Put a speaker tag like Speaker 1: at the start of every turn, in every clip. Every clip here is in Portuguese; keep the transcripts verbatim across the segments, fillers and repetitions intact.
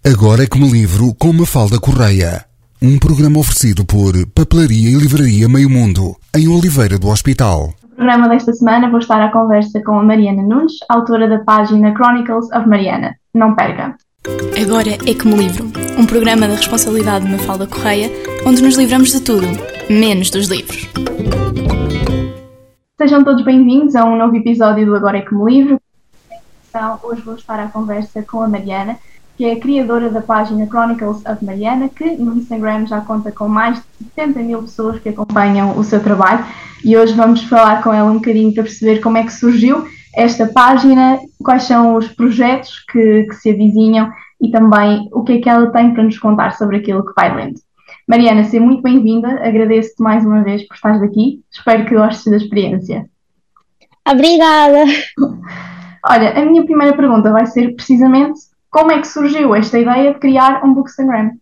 Speaker 1: Agora é que me livro com Mafalda Correia. Um programa oferecido por Papelaria e Livraria Meio Mundo, em Oliveira do Hospital.
Speaker 2: No programa desta semana vou estar à conversa com a Mariana Nunes, autora da página Chronicles of Mariana. Não perca!
Speaker 3: Agora é que me livro. Um programa da responsabilidade de Mafalda Correia, onde nos livramos de tudo, menos dos livros.
Speaker 2: Sejam todos bem-vindos a um novo episódio do Agora é que me livro. Então, hoje vou estar à conversa com a Mariana, que é a criadora da página Chronicles of Mariana, que no Instagram já conta com mais de setenta mil pessoas que acompanham o seu trabalho, e hoje vamos falar com ela um bocadinho para perceber como é que surgiu esta página, quais são os projetos que, que se avizinham e também o que é que ela tem para nos contar sobre aquilo que vai lendo. Mariana, seja muito bem-vinda, agradeço-te mais uma vez por estares aqui, espero que gostes da experiência.
Speaker 4: Obrigada!
Speaker 2: Olha, a minha primeira pergunta vai ser precisamente como é que surgiu esta ideia de criar um Bookstagram?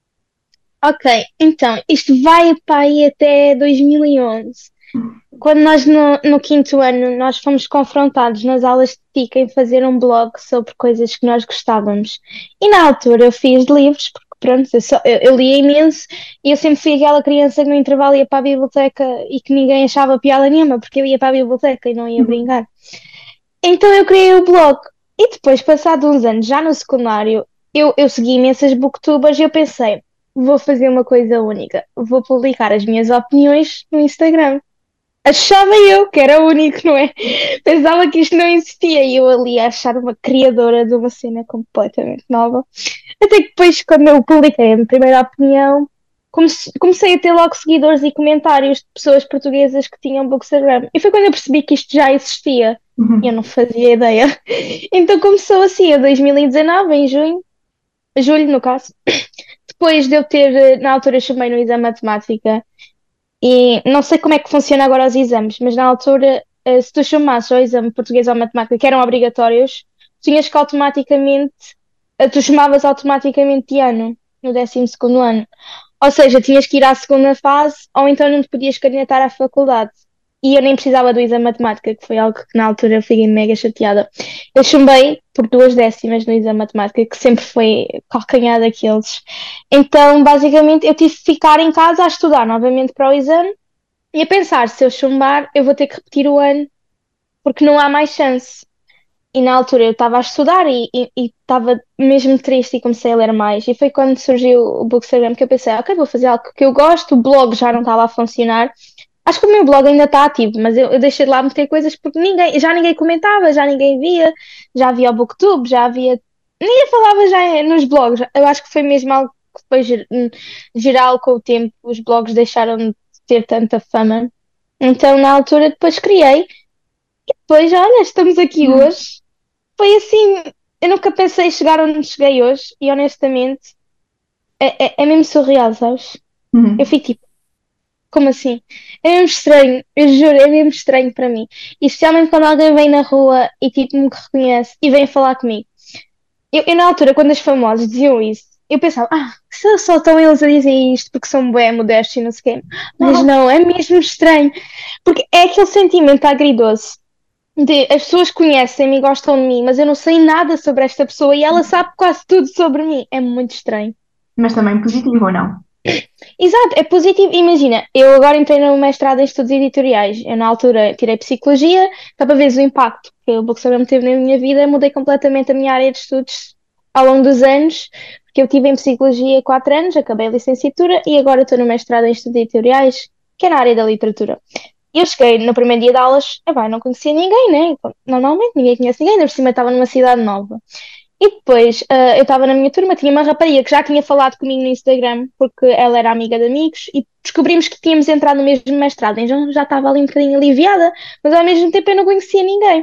Speaker 4: Ok, então, isto vai para aí até dois mil e onze. Quando nós no, no quinto ano nós fomos confrontados nas aulas de T I C em fazer um blog sobre coisas que nós gostávamos. E na altura eu fiz livros, porque pronto, eu, só, eu, eu lia imenso e eu sempre fui aquela criança que no intervalo ia para a biblioteca e que ninguém achava piada nenhuma, porque eu ia para a biblioteca e não ia brincar. Então eu criei o blog. E depois, passados uns anos, já no secundário, eu, eu segui imensas booktubers e eu pensei, vou fazer uma coisa única, vou publicar as minhas opiniões no Instagram. Achava eu que era único, não é? Pensava que isto não existia e eu ali a achar uma criadora de uma cena completamente nova. Até que depois, quando eu publiquei a minha primeira opinião, comece- comecei a ter logo seguidores e comentários de pessoas portuguesas que tinham Bookstagram. E foi quando eu percebi que isto já existia.
Speaker 2: Uhum.
Speaker 4: Eu não fazia ideia. Então começou assim, em dois mil e dezanove, em junho, julho no caso, depois de eu ter, na altura chamei no exame de matemática, e não sei como é que funciona agora os exames, mas na altura, eh, se tu chamasses ao exame português ou matemática, que eram obrigatórios, tinhas que automaticamente, eh, tu chamavas automaticamente de ano, no décimo segundo ano. Ou seja, tinhas que ir à segunda fase, ou então não te podias candidatar à faculdade. E eu nem precisava do exame de matemática, que foi algo que na altura eu fiquei mega chateada. Eu chumbei por duas décimas no exame de matemática, que sempre foi calcanhar daqueles. Então, basicamente, eu tive que ficar em casa a estudar novamente para o exame e a pensar, se eu chumbar, eu vou ter que repetir o ano, porque não há mais chance. E na altura eu estava a estudar e e- e estava mesmo triste e comecei a ler mais. E foi quando surgiu o Bookstagram que eu pensei, ok, vou fazer algo que eu gosto, o blog já não estava a funcionar. Acho que o meu blog ainda está ativo, mas eu, eu deixei de lá meter coisas porque ninguém, já ninguém comentava, já ninguém via, já havia o Booktube, já havia. Ninguém falava já nos blogs. Eu acho que foi mesmo algo que depois, ger- hum, geral, com o tempo, os blogs deixaram de ter tanta fama. Então, na altura, depois criei. E depois, olha, estamos aqui
Speaker 2: Uhum.
Speaker 4: hoje. Foi assim, eu nunca pensei chegar onde cheguei hoje e honestamente é, é, é mesmo surreal, sabes?
Speaker 2: Uhum.
Speaker 4: Eu fico tipo, como assim? É mesmo estranho, eu juro, é mesmo estranho para mim. E especialmente quando alguém vem na rua e tipo me reconhece e vem falar comigo. Eu, eu na altura, quando os famosos diziam isso, eu pensava, ah, só, só estão eles a dizer isto porque são bem modestos e não sei o quê. Mas não, é mesmo estranho. Porque é aquele sentimento agridoce de as pessoas conhecem-me e gostam de mim, mas eu não sei nada sobre esta pessoa e ela sabe quase tudo sobre mim. É muito estranho.
Speaker 2: Mas também positivo ou não?
Speaker 4: Exato, é positivo. Imagina, eu agora entrei no mestrado em estudos editoriais. Eu, na altura, tirei psicologia, só para veres o impacto que o Bookstagram teve na minha vida. Mudei completamente a minha área de estudos ao longo dos anos, porque eu tive em psicologia quatro anos, acabei a licenciatura e agora estou no mestrado em estudos editoriais, que é na área da literatura. E eu cheguei no primeiro dia de aulas, epá, não conhecia ninguém, né? Normalmente ninguém conhece ninguém, ainda por cima estava numa cidade nova. E depois, ah, eu estava na minha turma, tinha uma rapariga que já tinha falado comigo no Instagram, porque ela era amiga de amigos, e descobrimos que tínhamos entrado no mesmo mestrado, então já estava ali um bocadinho aliviada, mas ao mesmo tempo eu não conhecia ninguém.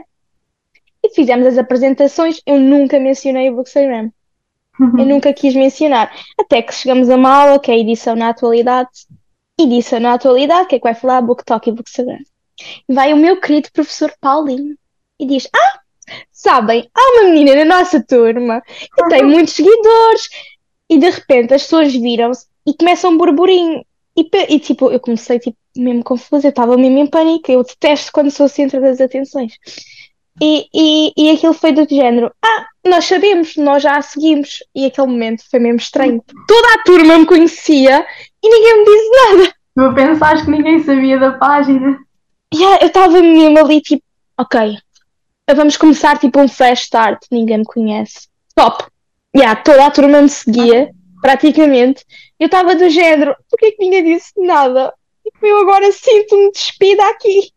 Speaker 4: E fizemos as apresentações, eu nunca mencionei o Bookstagram, eu
Speaker 2: Uhum.
Speaker 4: nunca quis mencionar, até que chegamos a uma aula, que é a edição na atualidade, edição na atualidade, que é que vai falar BookTok e Bookstagram. E vai o meu querido professor Paulinho, e diz, sabem, há uma menina na nossa turma que tem muitos seguidores e de repente as pessoas viram-se e começam um burburinho. E, pe- e, tipo, eu comecei tipo, mesmo confusa, eu estava mesmo em pânico. Eu detesto quando sou o centro das atenções. E, e, e aquilo foi do género, ah, nós sabemos, nós já a seguimos. E aquele momento foi mesmo estranho. Toda a turma me conhecia e ninguém me disse nada.
Speaker 2: Tu pensaste que ninguém sabia da página?
Speaker 4: Yeah, eu estava mesmo ali, tipo, ok, vamos começar tipo um fresh start, ninguém me conhece. Top! Yeah, toda a turma me seguia, praticamente. Eu estava do género, porquê que ninguém disse nada? Tipo, eu agora sinto-me despida aqui.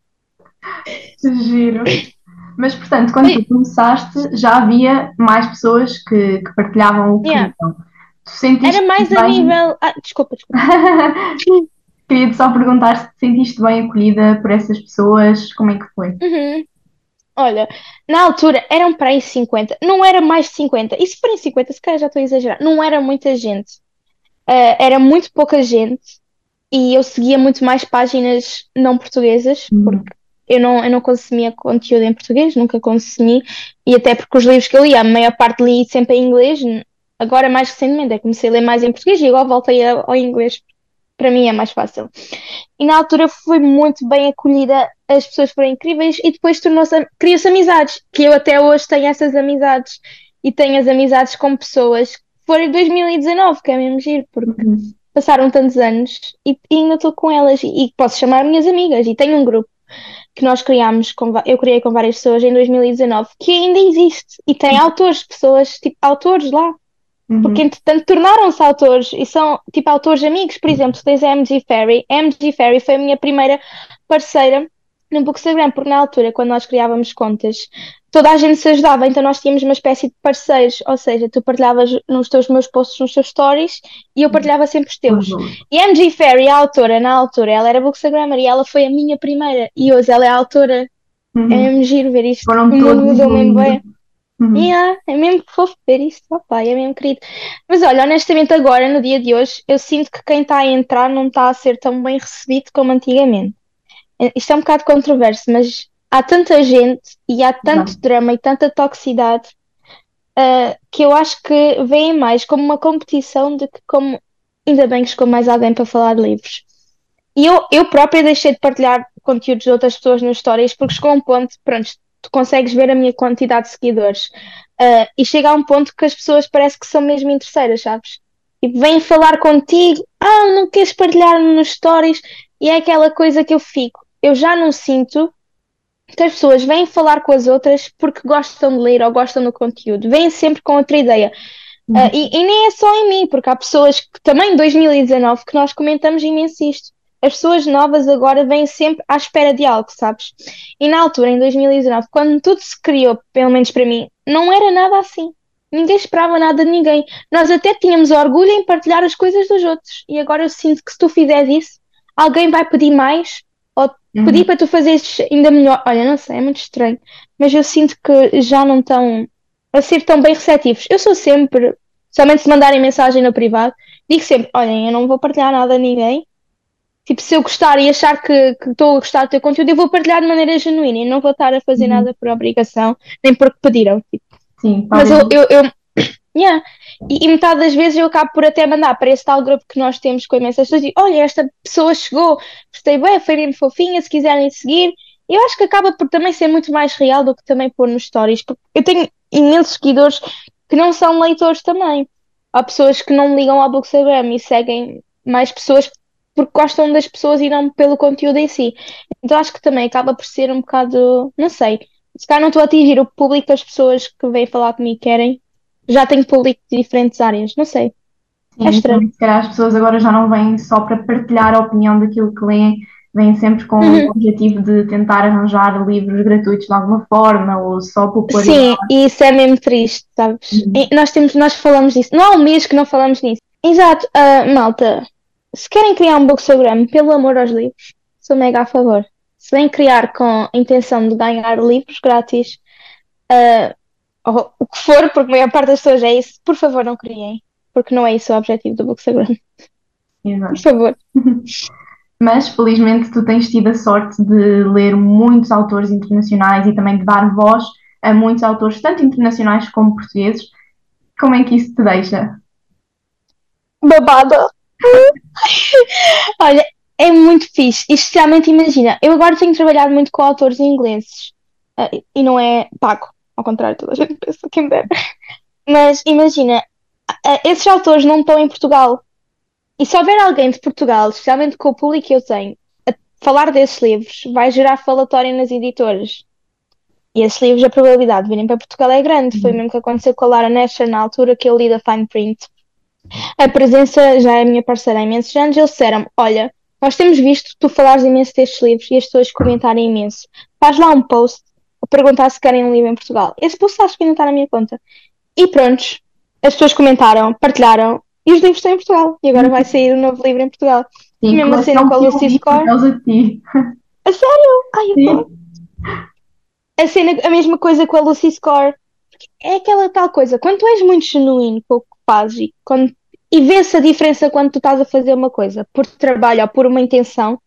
Speaker 2: Giro. Mas, portanto, quando tu começaste, já havia mais pessoas que, que partilhavam o que
Speaker 4: Yeah.
Speaker 2: liam. Tu sentiste
Speaker 4: Era mais a
Speaker 2: bem...
Speaker 4: nível. Ah, desculpa, desculpa.
Speaker 2: Queria-te só perguntar se te sentiste bem acolhida por essas pessoas, como é que foi?
Speaker 4: Uhum. Olha, na altura eram para aí cinquenta, não era mais de cinquenta. E se forem cinquenta, se calhar já estou a exagerar. Não era muita gente. Ah, era muito pouca gente. E eu seguia muito mais páginas não portuguesas,
Speaker 2: Hum.
Speaker 4: porque eu não, eu não consumia conteúdo em português, nunca consumi, e até porque os livros que eu lia, a maior parte li sempre em inglês, agora mais recentemente, é que comecei a ler mais em português e agora voltei ao, ao inglês, para mim é mais fácil. E na altura fui muito bem acolhida, as pessoas foram incríveis e depois tornou-se, criou-se amizades, que eu até hoje tenho essas amizades, e tenho as amizades com pessoas que foram em dois mil e dezanove, que é mesmo giro, porque
Speaker 2: Uhum.
Speaker 4: passaram tantos anos e, e ainda estou com elas e, e posso chamar minhas amigas. E tenho um grupo que nós criámos, com, va- eu criei com várias pessoas em dois mil e dezanove, que ainda existe e tem autores, pessoas, tipo, autores lá, porque
Speaker 2: Uhum.
Speaker 4: entretanto tornaram-se autores e são tipo autores amigos. Por exemplo, tens a M G Ferry. A M G Ferry foi a minha primeira parceira no Bookstagram, porque na altura, quando nós criávamos contas, toda a gente se ajudava, então nós tínhamos uma espécie de parceiros, ou seja, tu partilhavas nos teus meus posts, nos teus stories, e eu partilhava sempre os teus. E a M G Ferry, a autora, na altura, ela era Bookstagrammer e ela foi a minha primeira, e hoje ela é a autora.
Speaker 2: Uhum.
Speaker 4: É mesmo giro ver isto.
Speaker 2: Foram
Speaker 4: O mundo
Speaker 2: todos
Speaker 4: mudou mesmo bem.
Speaker 2: evoluindo. Uhum.
Speaker 4: Yeah, é mesmo fofo ver isto, opa, é mesmo querido. Mas olha, honestamente, agora, no dia de hoje, eu sinto que quem está a entrar não está a ser tão bem recebido como antigamente. Eh, Isto é um bocado controverso, mas há tanta gente e há tanto
Speaker 2: Exato.
Speaker 4: drama e tanta toxicidade, ah, que eu acho que veem mais como uma competição do que como. Ainda bem que chegou mais alguém para falar de livros. E eu, eu própria deixei de partilhar conteúdos de outras pessoas nas histórias porque chegou a um ponto, pronto, tu consegues ver a minha quantidade de seguidores, ah, e chega a um ponto que as pessoas parece que são mesmo interesseiras, sabes? E vêm falar contigo, ah, não queres partilhar nos stories, e é aquela coisa que eu fico, eu já não sinto que as pessoas vêm falar com as outras porque gostam de ler ou gostam do conteúdo, vêm sempre com outra ideia. Ah,
Speaker 2: Uhum.
Speaker 4: e, e nem é só em mim, porque há pessoas que também em dois mil e dezanove que nós comentamos imenso isto. As pessoas novas agora vêm sempre à espera de algo, sabes? E na altura, em dois mil e dezanove, quando tudo se criou, pelo menos para mim, não era nada assim. Ninguém esperava nada de ninguém. Nós até tínhamos orgulho em partilhar as coisas dos outros. E agora eu sinto que se tu fizeres isso, alguém vai pedir mais ou pedir
Speaker 2: Uhum.
Speaker 4: para tu fazeres ainda melhor. Olha, não sei, é muito estranho. Mas eu sinto que já não estão a ser tão bem receptivos. Eu sou sempre, somente se mandarem mensagem no privado, digo sempre: olhem, eu não vou partilhar nada a ninguém. Tipo, se eu gostar e achar que que estou a gostar do teu conteúdo, eu vou partilhar de maneira genuína e não vou estar a fazer
Speaker 2: Uhum.
Speaker 4: nada por obrigação, nem porque pediram. Tipo.
Speaker 2: Sim,
Speaker 4: Mas eu,
Speaker 2: talvez.
Speaker 4: eu, eu yeah. E, e metade das vezes eu acabo por até mandar para esse tal grupo que nós temos com imensas pessoas e olha, esta pessoa chegou, gostei bem, foi mesmo fofinha, se quiserem seguir. Eu acho que acaba por também ser muito mais real do que também pôr nos stories, porque eu tenho imensos seguidores que não são leitores também. Há pessoas que não ligam ao Bookstagram e seguem mais pessoas porque gostam das pessoas e não pelo conteúdo em si. Então acho que também acaba por ser um bocado, não sei, se calhar não estou a atingir o público que as pessoas que vêm falar comigo querem. Já tenho público de diferentes áreas, não sei. É
Speaker 2: Sim, então,
Speaker 4: estranho.
Speaker 2: se calhar as pessoas agora já não vêm só para partilhar a opinião daquilo que leem, vêm sempre com o
Speaker 4: Uhum.
Speaker 2: objetivo de tentar arranjar livros gratuitos de alguma forma ou só popularidade.
Speaker 4: Sim, e isso é mesmo triste, sabes?
Speaker 2: Uhum.
Speaker 4: E nós temos, nós falamos disso. Não há um mês que não falamos nisso. Exato, ah, malta. Se querem criar um Bookstagram, pelo amor aos livros, sou mega a favor. Se vêm criar com a intenção de ganhar livros grátis, ah, ou o que for, porque a maior parte das pessoas é isso, por favor não criem. Porque não é isso o objetivo do Bookstagram. Por
Speaker 2: Exato.
Speaker 4: favor.
Speaker 2: Mas felizmente tu tens tido a sorte de ler muitos autores internacionais e também de dar voz a muitos autores, tanto internacionais como portugueses. Como é que isso te deixa?
Speaker 4: Babada. Olha, é muito fixe. E especialmente imagina, eu agora tenho trabalhado muito com autores ingleses. ah, e e não é pago, ao contrário, toda a gente pensa que me dera. Mas imagina, ah, esses autores não estão em Portugal. E se houver alguém de Portugal, especialmente com o público que eu tenho, a falar desses livros, vai gerar falatório nas editoras. E esses livros, a probabilidade de virem para Portugal é grande. Foi o mesmo que aconteceu com a Lara Nestor na altura que eu li da Fine Print. A presença já é a minha parceira há imensos anos. Eles disseram: olha, nós temos visto tu falares imenso destes livros e as pessoas comentarem imenso. Faz lá um post a perguntar se querem um livro em Portugal. Esse post acho que ainda está na minha conta. E prontos, as pessoas comentaram, partilharam e os livros estão em Portugal. E agora vai sair um novo livro em Portugal.
Speaker 2: Sim,
Speaker 4: Mesmo a cena com a Lucy
Speaker 2: por
Speaker 4: Score.
Speaker 2: causa de ti.
Speaker 4: A sério? Ai, eu tô...
Speaker 2: Sim.
Speaker 4: A cena, a mesma coisa com a Lucy Score. É aquela tal coisa, quando tu és muito genuíno com o que fazes e, quando... e vê-se a diferença quando tu estás a fazer uma coisa por trabalho ou por uma intenção,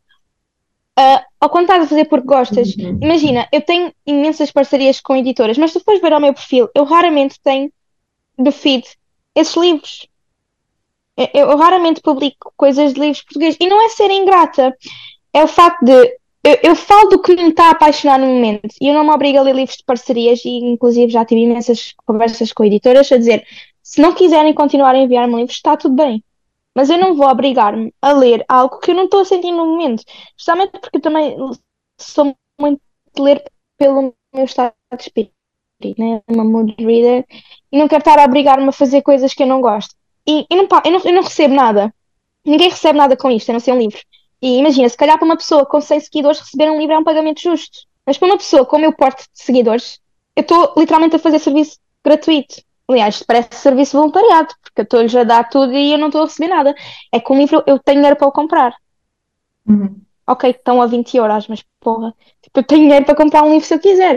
Speaker 4: uh, ou quando estás a fazer porque gostas.
Speaker 2: Uhum.
Speaker 4: Imagina, eu tenho imensas parcerias com editoras, mas se tu fores ver ao meu perfil, eu raramente tenho no feed esses livros. Eu, eu raramente publico coisas de livros portugueses. E não é ser ingrata, é o facto de eu, eu falo do que me está a apaixonar no momento e eu não me obrigo a ler livros de parcerias, e inclusive já tive imensas conversas com editoras a dizer: se não quiserem continuar a enviar-me livros, está tudo bem, mas eu não vou obrigar-me a ler algo que eu não estou a sentir no momento, especialmente porque eu também sou muito de ler pelo meu estado de espírito, né? Uma mood reader, e não quero estar a obrigar-me a fazer coisas que eu não gosto. E, e não, pa- eu não, eu não recebo nada, ninguém recebe nada com isto, a não ser um livro. E imagina, se calhar para uma pessoa com cem seguidores receber um livro é um pagamento justo. Mas para uma pessoa com o meu porte de seguidores, eu estou literalmente a fazer serviço gratuito. Aliás, parece serviço voluntariado, porque eu estou-lhes a dar tudo e eu não estou a receber nada. É que um livro eu tenho dinheiro para o comprar.
Speaker 2: Uhum.
Speaker 4: Ok, estão a vinte euros, mas porra, tipo, eu tenho dinheiro para comprar um livro se eu quiser.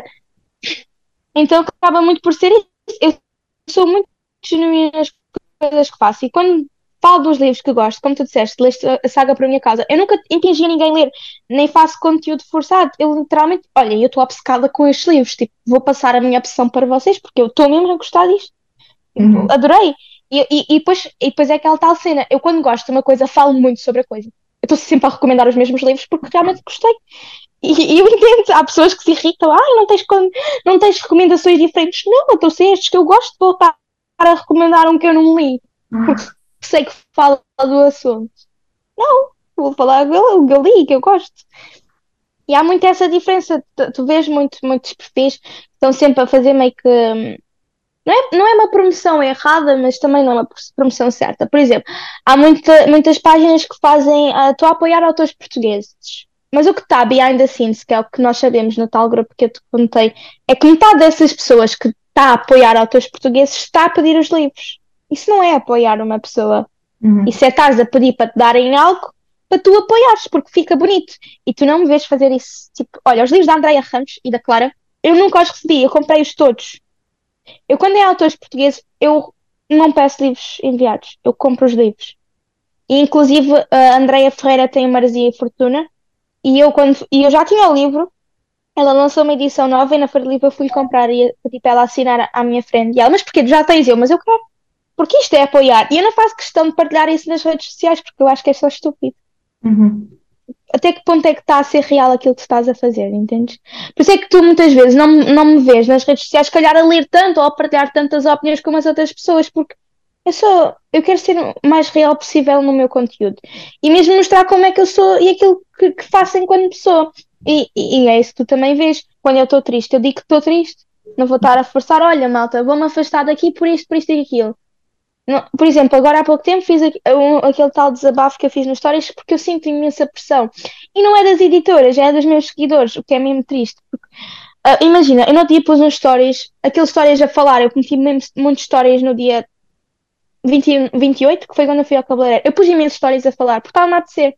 Speaker 4: Então acaba muito por ser isso. Eu sou muito genuína nas coisas que faço. E quando falo dos livros que gosto, como tu disseste, leste a saga para a minha casa, eu nunca impingi a ninguém ler, nem faço conteúdo forçado. Eu literalmente, olha, eu estou obcecada com estes livros. Tipo, vou passar a minha opção para vocês, porque eu estou mesmo a gostar disto. Tipo,
Speaker 2: Uhum.
Speaker 4: adorei. E, e, e, depois, e depois é aquela tal cena. Eu, quando gosto de uma coisa, falo muito sobre a coisa. Eu estou sempre a recomendar os mesmos livros porque realmente gostei. E, e eu entendo, há pessoas que se irritam: ah, não tens, con- não tens recomendações diferentes. Não, eu estou a ser estes que eu gosto, vou estar a recomendar um que eu não li, porque sei que fala do assunto. Não, vou falar do que eu li, que eu gosto. E há muito essa diferença. Tu, tu vês muito, muitos perfis que estão sempre a fazer meio que. hum, Não é, não é uma promoção errada, mas também não é uma promoção certa. Por exemplo, há muita- muitas páginas que fazem. ah, Estou a apoiar autores portugueses. Mas o que está behind the scenes, que é o que nós sabemos no tal grupo que eu te contei, é que metade dessas pessoas que está a apoiar autores portugueses está a pedir os livros. Isso não é apoiar uma pessoa.
Speaker 2: Uhum.
Speaker 4: Isso é estás a pedir para te darem algo para tu apoiares, porque fica bonito. E tu não me vês fazer isso. Tipo, olha, os livros da Andreia Ramos e da Clara, eu nunca os recebi, eu comprei-os todos. Eu, quando é autores portugueses, eu não peço livros enviados, eu compro os livros. E, inclusive, a Andreia Ferreira tem o Maresia e Fortuna, e eu, quando, e eu já tinha o livro, ela lançou uma edição nova e na Feira do Livro eu fui comprar e pedi para ela assinar à minha frente. E ela: mas porquê? Tu já tens? Eu: mas eu quero. Porque isto é apoiar. E eu não faço questão de partilhar isso nas redes sociais, porque eu acho que é só estúpido.
Speaker 2: Uhum.
Speaker 4: Até que ponto é que está a ser real aquilo que tu estás a fazer, entendes? Por isso é que tu muitas vezes não, não me vês nas redes sociais, se calhar, a ler tanto ou a partilhar tantas opiniões como as outras pessoas, porque eu sou, eu quero ser o mais real possível no meu conteúdo e mesmo mostrar como é que eu sou e aquilo que, que faço enquanto pessoa. E, e, e é isso que tu também vês. Quando eu estou triste, eu digo que estou triste. Não vou estar a forçar: olha, malta, vou-me afastar daqui por isto, por isto e aquilo. Não- por exemplo, agora há pouco tempo fiz aqu- um- aquele tal desabafo que eu fiz nos stories porque eu sinto imensa pressão. E não é das editoras, é dos meus seguidores, o que é mesmo triste. Porque, ah, imagina, eu no dia pus uns stories, aqueles stories a falar, eu meti mesmo muitas stories no dia vinte e um, vinte e oito, que foi quando eu fui ao cabeleireiro. Eu pus imensas stories a falar, porque estava-me a apetecer.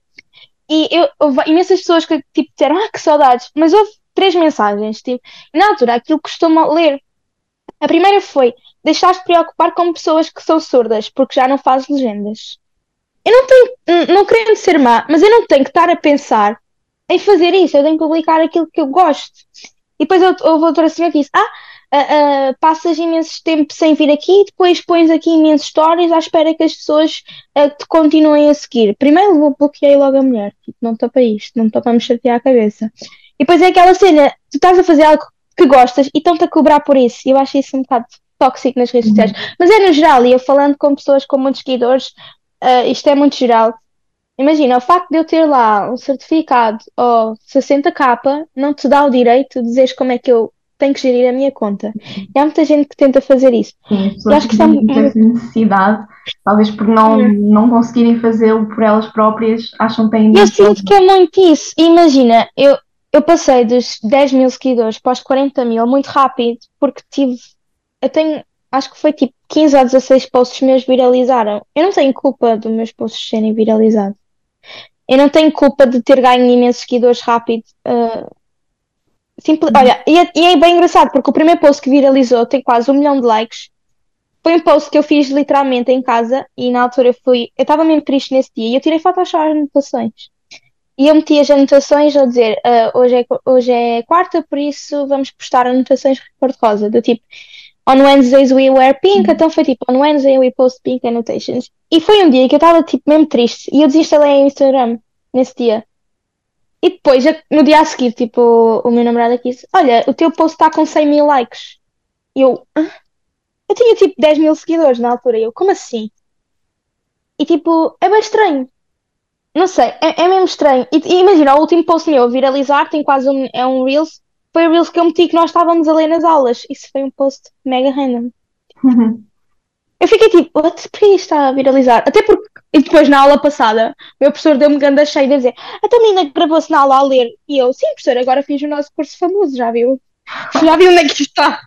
Speaker 4: E eu, houve imensas pessoas que tipo, disseram: ah, que saudades, mas houve três mensagens, tipo, e na altura aquilo costuma ler. A primeira foi: deixaste de preocupar com pessoas que são surdas, porque já não fazes legendas. Eu não tenho, n- não querendo ser má, mas eu não tenho que estar a pensar em fazer isso, eu tenho que publicar aquilo que eu gosto. E depois houve houve outra senhora que disse: ah, ah, ah, passas imenso tempo sem vir aqui, depois pões aqui imensos stories à espera que as pessoas ah, te continuem a seguir. Primeiro vou bloqueei logo a mulher, tipo, não estou para isto, não estou para me chatear a cabeça. E depois é aquela cena: tu estás a fazer algo que gostas e estão-te a cobrar por isso. E eu acho isso um bocado tóxico nas redes sociais. Mas é no geral, e eu falando com pessoas com muitos seguidores, uh, isto é muito geral. Imagina, o facto de eu ter lá um certificado ou sessenta k não te dá o direito de dizeres como é que eu tenho que gerir a minha conta. E há muita gente que tenta fazer isso.
Speaker 2: Sim, as
Speaker 4: Eu
Speaker 2: pessoas
Speaker 4: acho que isso é
Speaker 2: têm
Speaker 4: um-
Speaker 2: essa necessidade, talvez por não,
Speaker 4: Hum.
Speaker 2: não conseguirem fazê-lo por elas próprias, acham que têm
Speaker 4: Eu
Speaker 2: de
Speaker 4: sinto que é muito isso. E imagina, eu, eu passei dos dez mil seguidores para os quarenta mil muito rápido, porque tive. Eu tenho. Acho que foi tipo quinze ou dezasseis posts meus viralizaram. Eu não tenho culpa dos meus posts serem viralizados. Eu não tenho culpa de ter ganho imensos seguidores rápido. ah, simple- Olha, e é, e é bem engraçado, porque o primeiro post que viralizou tem quase um milhão de likes. Foi um post que eu fiz literalmente em casa e na altura eu fui. Eu estava mesmo triste nesse dia e eu tirei fotos só às anotações. E eu meti as anotações a dizer: ah, hoje, é, hoje é quarta, por isso vamos postar anotações cor-de-rosa. Do tipo, on Wednesdays we wear pink, então foi tipo, on Wednesday we post pink annotations. E foi um dia que eu estava tipo mesmo triste e eu desinstalei o Instagram nesse dia. E depois, eu- no dia a seguir, tipo, o, o meu namorado aqui disse: olha, o teu post está com cem mil likes. E eu, "Hã?" Eu tinha tipo dez mil seguidores na altura. E eu, como assim? E tipo, é bem estranho. Não sei, é, é mesmo estranho. E, e imagina, o último post meu a viralizar tem quase um, é um Reels. Foi o Reels que eu meti que nós estávamos a ler nas aulas. Isso foi um post mega random. Eu fiquei tipo, what? Por que isto está a viralizar? Até porque, e depois na aula passada, o meu professor deu-me ganda cheio de dizer: a tua menina gravou-se na aula a ler. E eu, sim, professor, agora fiz o nosso curso famoso, já viu? Já viu onde é que isto está?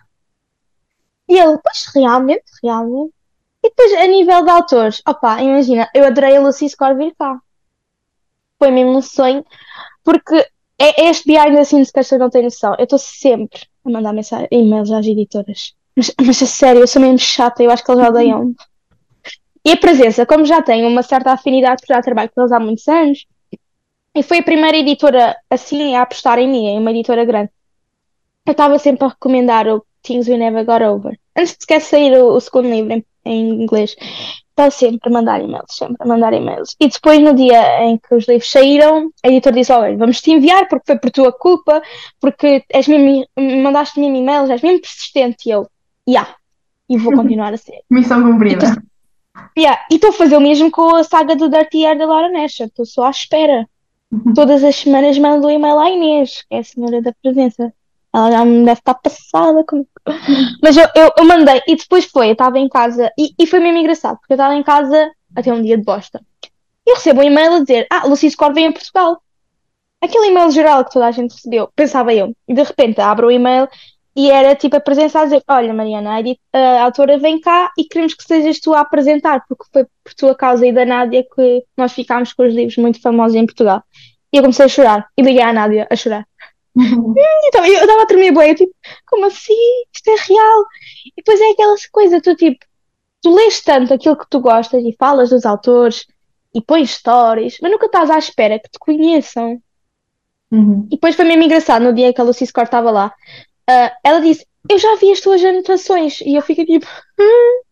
Speaker 4: E ele, pois, realmente, realmente. E depois, a nível de autores, opá, imagina, eu adorei a Lucy Score vir cá. Foi mesmo um sonho, porque é é este behind the scenes que as pessoas não têm noção. Eu estou sempre a mandar mensagem, e-mails às editoras. Mas, mas a sério, eu sou mesmo chata, eu acho que eles odeiam. E a presença, como já tenho uma certa afinidade, porque já trabalho com eles há muitos anos, e foi a primeira editora assim a apostar em mim, em uma editora grande. Eu estava sempre a recomendar o Things We Never Got Over. Antes de sequer sair o, o segundo livro em, em inglês, estava sempre a mandar e-mails, sempre a mandar e-mails. E depois, no dia em que os livros saíram, a editora disse: olha, vamos te enviar porque foi por tua culpa, porque és mesmo, mandaste mesmo e-mails, és mesmo persistente. E eu, yeah, e vou continuar a ser.
Speaker 2: Missão
Speaker 4: E
Speaker 2: cumprida.
Speaker 4: tô- yeah, e estou a fazer o mesmo com a saga do Dirty Air da Laura Nasher, estou só à espera. Todas as semanas mando um e-mail à Inês, que é a senhora da presença. Ela já me deve estar passada comigo. Mas eu, eu, eu mandei, e depois foi, eu estava em casa, e, e foi mesmo engraçado, porque eu estava em casa até um dia de bosta. E eu recebo um e-mail a dizer: ah, Lucy Score vem a Portugal. Aquele e-mail geral que toda a gente recebeu, pensava eu. E de repente abro o e-mail e era tipo a presença a dizer: olha, Mariana, a, edit- a autora vem cá e queremos que sejas tu a apresentar, porque foi por tua causa e da Nádia que nós ficámos com os livros muito famosos em Portugal. E eu comecei a chorar, e liguei à Nádia a chorar. Então, eu estava a tremer bué, eu tipo, como assim? Isto é real? E depois é aquela coisa, tu tipo, tu lês tanto aquilo que tu gostas e falas dos autores e pões stories, mas nunca estás à espera que te conheçam.
Speaker 2: Uhum.
Speaker 4: E depois foi mesmo engraçado, no dia que a Lucy Score estava lá, ah, ela disse: eu já vi as tuas anotações. E eu fiquei tipo, "Hum,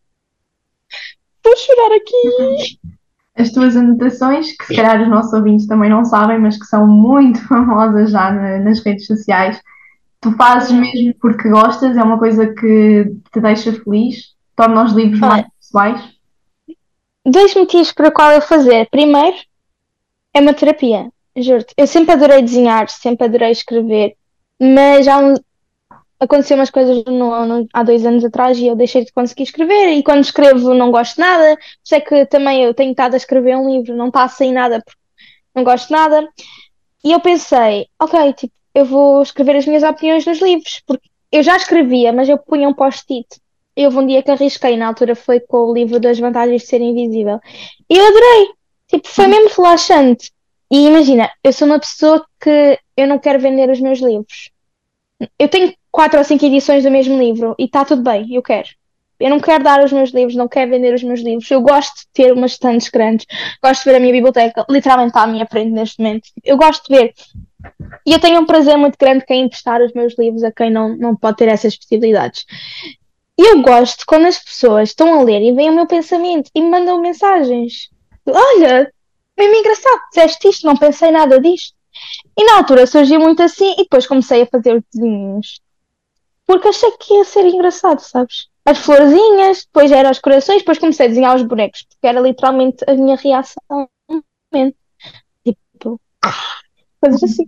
Speaker 4: vou chorar aqui."
Speaker 2: As tuas anotações, que se calhar os nossos ouvintes também não sabem, mas que são muito famosas já na- nas redes sociais, tu fazes mesmo porque gostas, é uma coisa que te deixa feliz, torna os livros mais
Speaker 4: Olha,
Speaker 2: pessoais.
Speaker 4: dois motivos para qual eu fazer. Primeiro, é uma terapia, juro-te. Eu sempre adorei desenhar, sempre adorei escrever, mas há um, aconteceu umas coisas no- no- há dois anos atrás e eu deixei de conseguir escrever. E quando escrevo, não gosto de nada. Por isso é que também eu tenho estado a escrever um livro, não está a sair nada porque não gosto de nada. E eu pensei: ok, tipo, eu vou escrever as minhas opiniões nos livros, porque eu já escrevia, mas eu punha um post-it. E houve um dia que arrisquei, na altura foi com o livro das vantagens de ser invisível. E eu adorei, tipo, foi mesmo relaxante. E imagina, eu sou uma pessoa que eu não quero vender os meus livros. Eu tenho quatro ou cinco edições do mesmo livro e está tudo bem, eu quero. Eu não quero dar os meus livros, não quero vender os meus livros. Eu gosto de ter umas estantes grandes, gosto de ver a minha biblioteca, literalmente está à minha frente neste momento. Eu gosto de ver. E eu tenho um prazer muito grande em emprestar os meus livros a quem não, não pode ter essas possibilidades. E eu gosto quando as pessoas estão a ler e veem o meu pensamento e me mandam mensagens. Olha, mesmo engraçado, disseste isto, não pensei nada disto. E na altura surgiu muito assim e depois comecei a fazer os desenhos. porque achei que ia ser engraçado, sabes? As florzinhas, depois eram os corações, depois comecei a desenhar os bonecos, porque era literalmente a minha reação no momento. Tipo, coisas assim.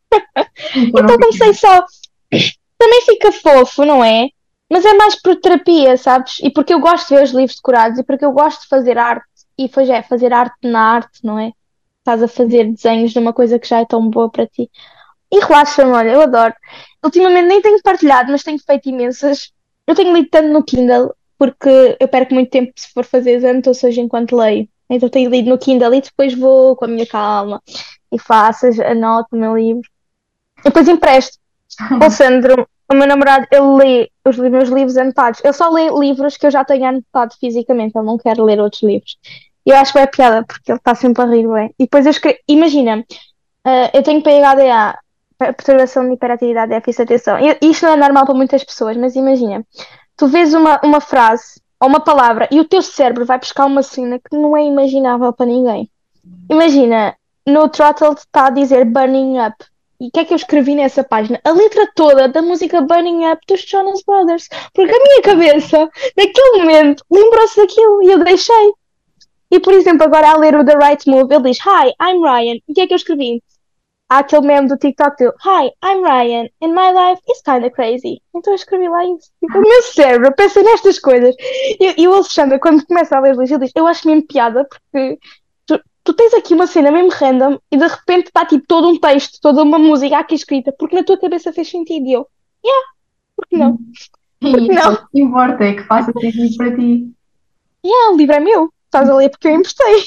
Speaker 2: E foram
Speaker 4: Então comecei só. Também fica fofo, não é? Mas é mais por terapia, sabes? E porque eu gosto de ver os livros decorados e porque eu gosto de fazer arte. E pois é, fazer arte na arte, não é? Estás a fazer desenhos de uma coisa que já é tão boa para ti. E relaxa-me, olha, eu adoro. Ultimamente nem tenho partilhado, mas tenho feito imensas. Eu tenho lido tanto no Kindle, porque eu perco muito tempo se for fazer exame, ou seja, enquanto leio. Então tenho lido no Kindle e depois vou com a minha calma e faço, anoto o meu livro. E depois empresto. O Sandro, o meu namorado, ele lê os li- meus livros anotados. Ele só lê livros que eu já tenho anotado fisicamente, ele não quer ler outros livros. E eu acho bem piada, porque ele está sempre a rir, bem. E depois eu escrevo, imagina, ah, eu tenho P H D A, perturbação de hiperatividade, déficit de atenção. E isto não é normal para muitas pessoas, mas imagina, tu vês uma, uma frase ou uma palavra e o teu cérebro vai buscar uma cena que não é imaginável para ninguém. Imagina, no Throttle está a dizer Burning Up. E o que é que eu escrevi nessa página? A letra toda da música Burning Up dos Jonas Brothers. Porque a minha cabeça, naquele momento, lembrou-se daquilo e eu deixei. E, por exemplo, agora a ler o The Right Move, ele diz Hi, I'm Ryan. E o que é que eu escrevi? Há aquele meme do TikTok dele Hi, I'm Ryan, and my life is kinda crazy. Então eu escrevi lá isso. Tipo, o meu cérebro pensa nestas coisas. E, e o Alexandre, quando começa a ler os livros, ele diz Eu acho mesmo piada, porque tu, tu tens aqui uma cena mesmo random e de repente está tipo todo um texto, toda uma música aqui escrita, porque na tua cabeça fez sentido. E eu, yeah, porque não?
Speaker 2: E
Speaker 4: Porque
Speaker 2: isso é
Speaker 4: não?
Speaker 2: o que importa, é que faça sentido para ti.
Speaker 4: Yeah, o livro é meu. Estás a ler porque eu emprestei.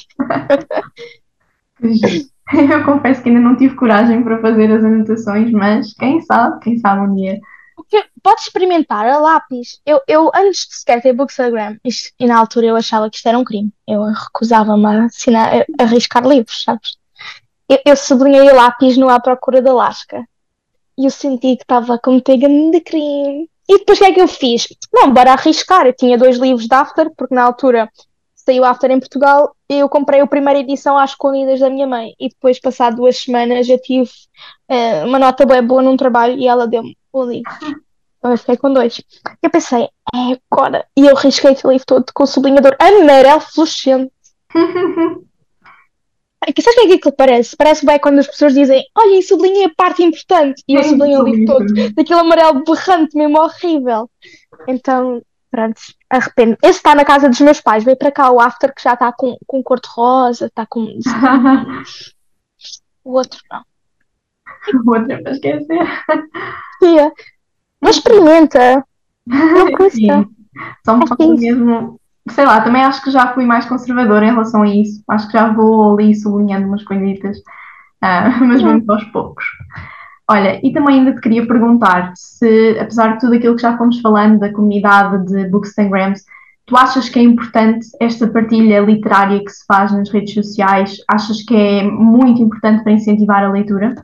Speaker 2: Que giro. Eu confesso que ainda não tive coragem para fazer as anotações, mas quem sabe, quem sabe um dia.
Speaker 4: Porque podes experimentar a lápis. Eu, eu antes de sequer ter Bookstagram, isto- e na altura eu achava que isto era um crime. Eu recusava-me a, assinar, a arriscar livros, sabes? Eu, eu sublinhei a lápis no À Procura da Lasca. E eu senti que estava a cometer grande crime. E depois o que é que eu fiz? Não, bora arriscar. Eu tinha dois livros de After, porque na altura saiu After em Portugal e eu comprei a primeira edição às escondidas da minha mãe. E depois, passado duas semanas, eu tive eh, uma nota bem boa num trabalho e ela deu-me o livro. Então eu fiquei com dois. Eu pensei, é agora. E eu risquei o livro todo com o sublinhador amarelo fluorescente. Ai, que- Sabes o que é que aquilo parece? Parece bem quando as pessoas dizem, olha, e sublinhei a parte importante. E eu
Speaker 2: Quem
Speaker 4: sublinhei o livro
Speaker 2: sublinha
Speaker 4: todo,
Speaker 2: tudo?
Speaker 4: daquele amarelo berrante, mesmo horrível. Então, pronto, arrependo. Esse está na casa dos meus pais. Veio para cá o After, que já está com, com cor-de-rosa, está com desenhos. O outro não.
Speaker 2: Outra para esquecer.
Speaker 4: Tia, mas experimenta, não custa.
Speaker 2: Sim, só me
Speaker 4: É
Speaker 2: falta
Speaker 4: fixe.
Speaker 2: mesmo. Sei lá, também acho que já fui mais conservadora em relação a isso. Acho que já vou ali sublinhando umas coisitas, ah, mas
Speaker 4: Yeah.
Speaker 2: muito aos poucos. Olha, e também ainda te queria perguntar se, apesar de tudo aquilo que já fomos falando da comunidade de Bookstagrams, tu achas que é importante esta partilha literária que se faz nas redes sociais? Achas que é muito importante para incentivar a leitura?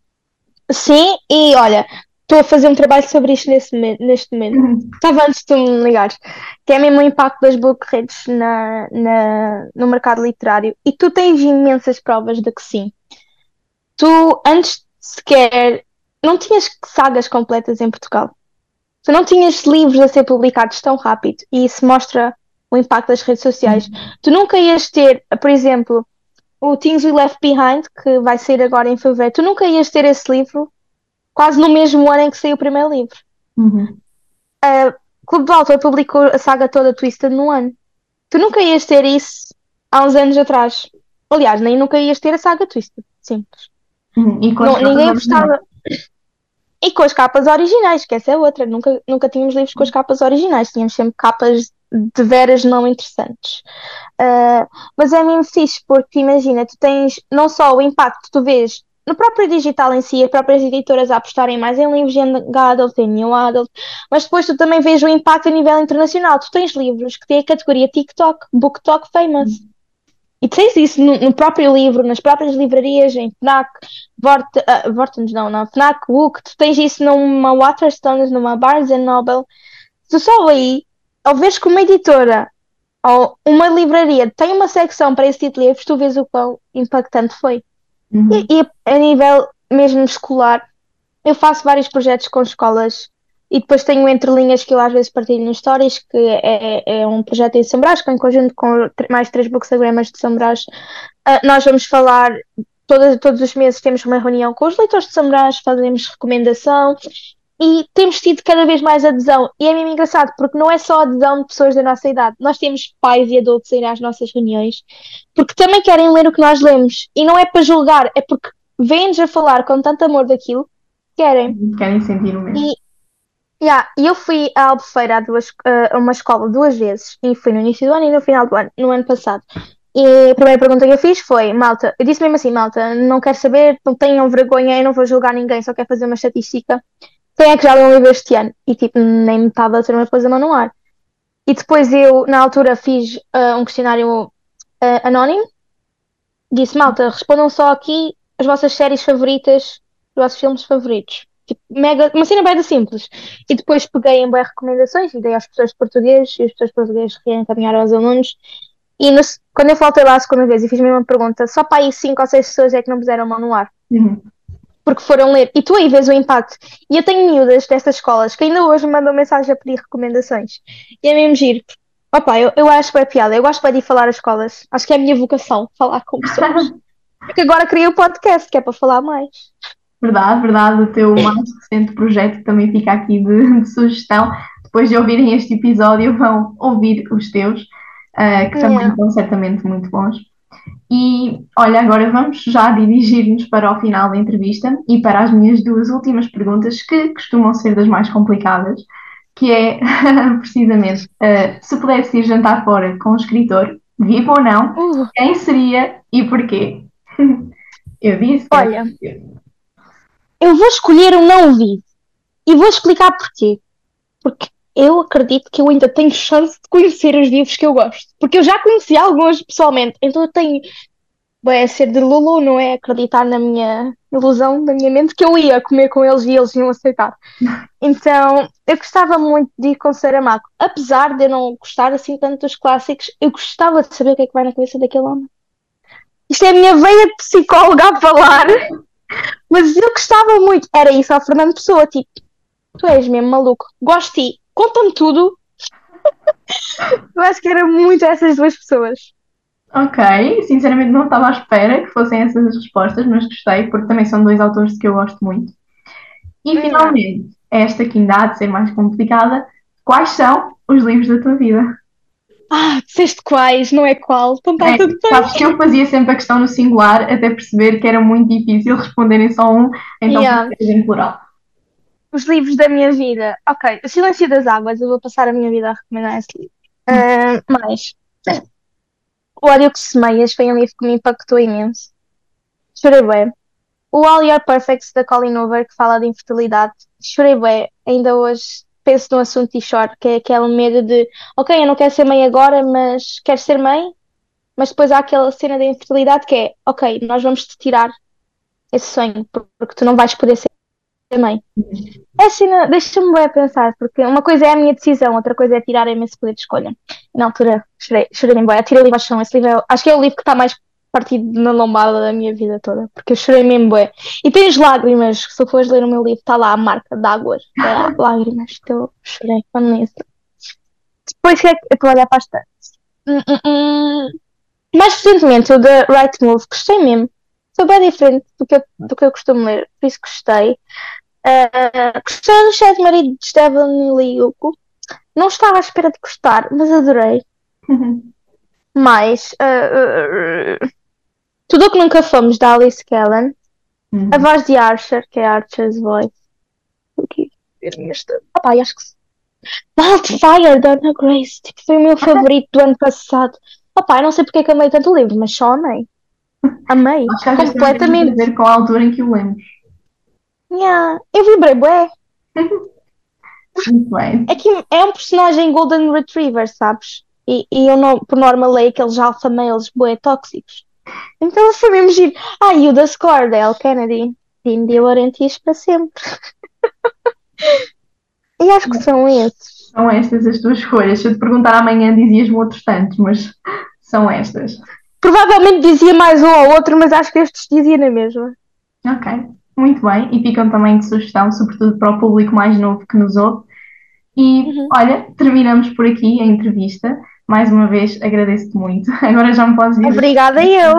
Speaker 4: Sim, e olha, estou a fazer um trabalho sobre isto nesse, momen- neste momento. Estava antes de tu me ligares, que é mesmo o impacto das book redes na, na, no mercado literário. E tu tens imensas provas de que sim. Tu, antes de sequer, não tinhas sagas completas em Portugal. Tu não tinhas livros a ser publicados tão rápido. E isso mostra o impacto das redes sociais. Tu nunca ias ter, por exemplo, o Things We Left Behind, que vai sair agora em fevereiro. Tu nunca ias ter esse livro quase no mesmo ano em que saiu o primeiro livro.
Speaker 2: Uhum.
Speaker 4: Clube do Autor publicou a saga toda Twisted num ano. Tu nunca ias ter isso há uns anos atrás. Aliás, nem nunca ias ter a saga Twisted. Simples.
Speaker 2: Uhum. E com as
Speaker 4: Não,
Speaker 2: capas
Speaker 4: ninguém
Speaker 2: originais.
Speaker 4: apostava. E com as capas originais, que essa é outra. Nunca, nunca tínhamos livros com as capas originais. Tínhamos sempre capas de veras não interessantes. Uh, mas é mesmo fixe, porque imagina, tu tens não só o impacto que tu vês no próprio digital em si, as próprias editoras a apostarem mais em livros em adult, em new adult, mas depois tu também vês o impacto a nível internacional. Tu tens livros que têm a categoria TikTok, BookTok Famous. E tens isso no, no próprio livro, nas próprias livrarias, em Fnac, Vort, uh, Vortons não, não, Fnac, Book, tu tens isso numa Waterstones, numa Barnes and Noble. Tu só aí, ao veres que uma editora ou uma livraria tem uma secção para esse tipo de livros, tu vês o quão impactante foi.
Speaker 2: Uhum.
Speaker 4: E, e a nível mesmo escolar, eu faço vários projetos com escolas E depois tenho Entre Linhas que eu às vezes partilho nas stories, que é, é um projeto em São Brás, que em conjunto com tr- mais três bookstagrammers de São Brás, ah, nós vamos falar, todas, todos os meses temos uma reunião com os leitores de São Brás, fazemos recomendação e temos tido cada vez mais adesão. E é mesmo engraçado, porque não é só adesão de pessoas da nossa idade, nós temos pais e adultos a ir às nossas reuniões, porque também querem ler o que nós lemos. E não é para julgar, é porque vêm-nos a falar com tanto amor daquilo, que querem.
Speaker 2: Querem sentir o mesmo.
Speaker 4: E Yeah, e eu fui à Albufeira a, duas, a uma escola duas vezes, e fui no início do ano e no final do ano, no ano passado. E a primeira pergunta que eu fiz foi, malta, eu disse mesmo assim, malta, não quero saber, não tenham vergonha, eu não vou julgar ninguém, só quero fazer uma estatística. Quem é que já leu um livro este ano? E tipo, nem metade da turma pôs a mão no ar. E depois eu, na altura, fiz ah, um questionário ah, anónimo, disse, malta, respondam só aqui as vossas séries favoritas, os vossos filmes favoritos. Tipo, mega, uma cena bem simples. E depois peguei em boas recomendações e dei às pessoas de português e as pessoas portuguesas reencaminharam aos alunos. E no- quando eu faltei lá a segunda vez e fiz a mesma pergunta, só para aí cinco ou seis pessoas é que não puseram a mão no ar,
Speaker 2: Uhum.
Speaker 4: porque foram ler. E tu aí vês o impacto. E eu tenho miúdas destas escolas que ainda hoje me mandam mensagem a pedir recomendações. E é mesmo giro. Opa, eu, eu acho bem piada. Eu gosto bem de ir falar às escolas. Acho que é a minha vocação, falar com pessoas. Porque agora criei o podcast, que é para falar mais.
Speaker 2: Verdade, verdade. O teu mais recente projeto também fica aqui de, de sugestão. Depois de ouvirem este episódio, vão ouvir os teus, ah, que também
Speaker 4: Yeah.
Speaker 2: são certamente muito bons. E olha, agora vamos já dirigir-nos para o final da entrevista e para as minhas duas últimas perguntas, que costumam ser das mais complicadas, que é precisamente ah, se pudesse ir jantar fora com um escritor, vivo ou não,
Speaker 4: Uh,
Speaker 2: quem seria e porquê? Eu disse que era
Speaker 4: olha, eu vou escolher um não vivo e vou explicar porquê. Porque eu acredito que eu ainda tenho chance de conhecer os livros que eu gosto. Porque eu já conheci alguns pessoalmente, então eu tenho. Vai ser de Lulu, não é? Acreditar na minha ilusão, na minha mente, que eu ia comer com eles e eles iam aceitar. Então, eu gostava muito de ir com Saramago. Apesar de eu não gostar assim tanto dos clássicos, eu gostava de saber o que é que vai na cabeça daquele homem. Isto é a minha veia de psicóloga a falar, mas eu gostava muito. Era isso ao Fernando Pessoa, tipo, tu és mesmo maluco, gosto de ti, conta-me tudo. Eu acho que era muito essas duas pessoas.
Speaker 2: Ok, sinceramente não estava à espera que fossem essas as respostas, mas gostei, porque também são dois autores que eu gosto muito. E
Speaker 4: Hum,
Speaker 2: finalmente, esta que ainda há de ser mais complicada, quais são os livros da tua vida?
Speaker 4: Ah, disseste quais, não é qual, então está
Speaker 2: É,
Speaker 4: tudo bem.
Speaker 2: sabes que eu fazia sempre a questão no singular até perceber que era muito difícil responderem só um, então
Speaker 4: Yeah.
Speaker 2: fiz em plural.
Speaker 4: Os livros da minha vida. Ok, O Silêncio das Águas, eu vou passar a minha vida a recomendar esse livro. Ah, mais. O Ódio que Semeias foi um livro que me impactou imenso. Chorei bem. O All Your Perfects da Colleen Hoover, que fala de infertilidade. Chorei bem. Ainda hoje penso no assunto e choro, que é aquele medo de, ok, eu não quero ser mãe agora, mas quero ser mãe. Mas depois há aquela cena da infertilidade que é, ok, nós vamos te tirar esse sonho, por- porque tu não vais poder ser mãe. É assim, não- deixa-me bem a pensar, porque uma coisa é a minha decisão, outra coisa é tirar-me esse poder de escolha. Na altura, chorei, chorei bem, atirei o livro ao chão. Esse livro é- acho que é o livro que está mais partido na lombada da minha vida toda, porque eu chorei mesmo bem. E tens lágrimas, se fores ler o meu livro, está lá a marca de águas, é, lágrimas, então eu chorei quando li isso. Depois, que é que eu estou a olhar para as tantas? Hum, hum, hum. Mais recentemente, o The Right Move, gostei mesmo. Foi bem diferente do que eu, do que eu costumo ler, por isso gostei. Ah, gostei do Sete Marido de Stephen Liuco. Não estava à espera de gostar, mas adorei. Mais, ah, ah, ah, Tudo o que Nunca Fomos, da Alice Callan.
Speaker 2: Uhum.
Speaker 4: A Voz de Archer, que é Archer's Voice. O que ver esta. Ah, pá, acho que Wildfire, da Anna Grace. Tipo, foi o meu favorito do ano passado. Ah, pá, eu não sei porque é que amei tanto o livro, mas só amei. Amei.
Speaker 2: Acho que às vezes também tem muito a
Speaker 4: Completamente.
Speaker 2: ver com a altura em que o lemos.
Speaker 4: Yeah. Eu vibrei, bué.
Speaker 2: Muito bem.
Speaker 4: É que é um personagem Golden Retriever, sabes? E, e eu, não, por norma, leio aqueles alpha males bué tóxicos. Então foi mesmo giro. Ah, e o da Score, da Elle Kennedy. Tim de Laurentiis para sempre. E acho que são esses.
Speaker 2: São estas as tuas escolhas. Se eu te perguntar amanhã, dizias-me outros tantos, mas são estas.
Speaker 4: Provavelmente dizia mais um ou outro, mas acho que estes dizia na mesma.
Speaker 2: Ok. Muito bem, e ficam também de sugestão, sobretudo para o público mais novo que nos ouve. E
Speaker 4: Uhum.
Speaker 2: olha, terminamos por aqui a entrevista. Mais uma vez agradeço-te muito. Agora já me podes dizer.
Speaker 4: Obrigada eu.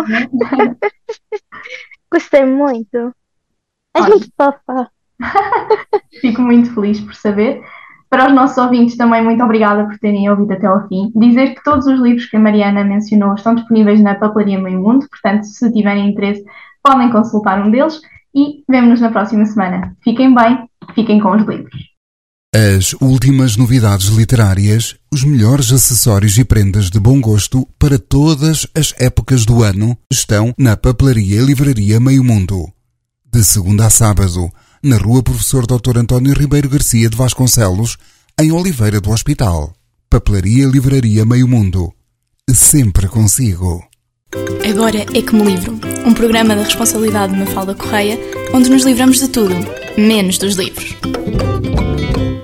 Speaker 4: Gostei muito. És
Speaker 2: Olha.
Speaker 4: muito fofa.
Speaker 2: Fico muito feliz por saber. Para os nossos ouvintes também muito obrigada por terem ouvido até ao fim. Dizer que todos os livros que a Mariana mencionou estão disponíveis na Papelaria Meio Mundo, portanto, se tiverem interesse, podem consultar um deles e vemo-nos na próxima semana. Fiquem bem, fiquem com os livros.
Speaker 1: As últimas novidades literárias, os melhores acessórios e prendas de bom gosto para todas as épocas do ano estão na Papelaria e Livraria Meio Mundo. De segunda a sábado, na Rua Professor doutor António Ribeiro Garcia de Vasconcelos, em Oliveira do Hospital. Papelaria e Livraria Meio Mundo. Sempre consigo.
Speaker 3: Agora é que me livro. Um programa da responsabilidade de Mafalda Correia, onde nos livramos de tudo, menos dos livros.